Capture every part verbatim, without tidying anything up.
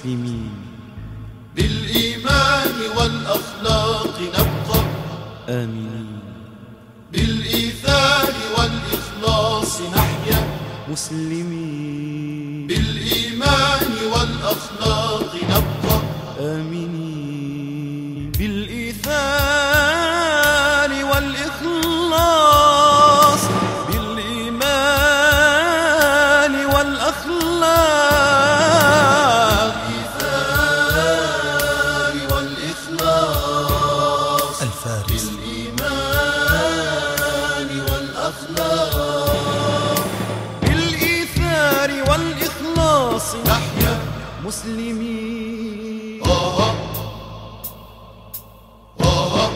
مسلمين. بالإيمان والأخلاق نبقى آمنين. بالإيثار والإخلاص نحيا مسلمين. بالإيمان والأخلاق نبقى آمنين. بالإيثار والإخلاص، بالإيمان والأخلاق. بالإيثار والإخلاص الفارس. بالإيمان والأخلاق. بالإيثار والإخلاص نحيا مسلمين. آه آه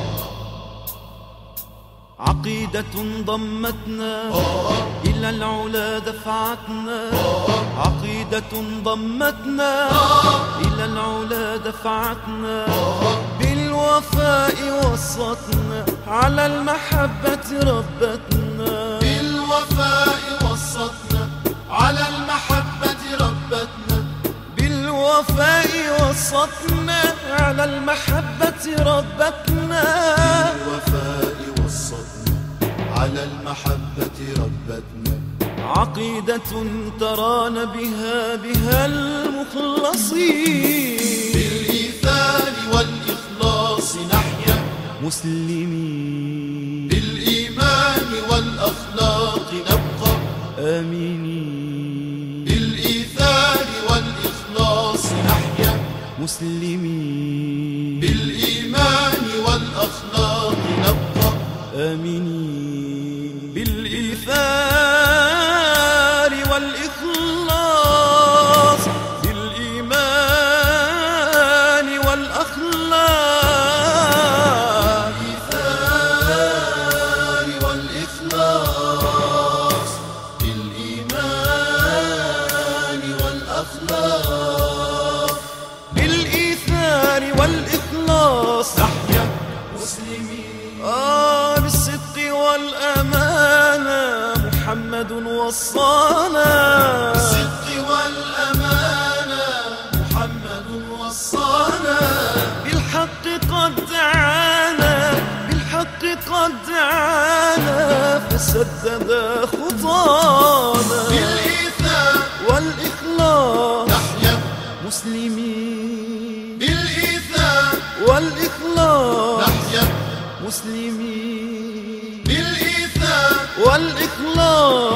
عقيدة ضمتنا آه إلى العلا دفعتنا. آه عقيدة ضمتنا إلى العلا دفعتنا. بالوفاء وصتنا على المحبة ربتنا. بالوفاء وصتنا على المحبة ربتنا. بالوفاء وصتنا على المحبة ربتنا. بالوفاء وصتنا على المحبة ربتنا. عقيدة ترانا بها بها المخلصين. بالإيثار والإخلاص نحيا مسلمين. بالإيمان والأخلاق نبقى آمنين. بالإيثار والإخلاص نحيا مسلمين. بالإيمان والأخلاق نبقى آمنين. بالإيثار والإخلاص، بالإيمان والأخلاق. بالإيثار والإخلاص بالإيمان والأخلاق. بالإيثار والإخلاص نحيا مسلمين. آه بالصدق والأمانة محمد وصانا. بالصدق والأمانة محمد وصانا. بالحق قد دعانا، بالحق قد دعانا فسدد خطانا. بالإيثار والإخلاص نحيا مسلمين. بالإيثار والإخلاص نحيا مسلمين. بالإيثار والإخلاص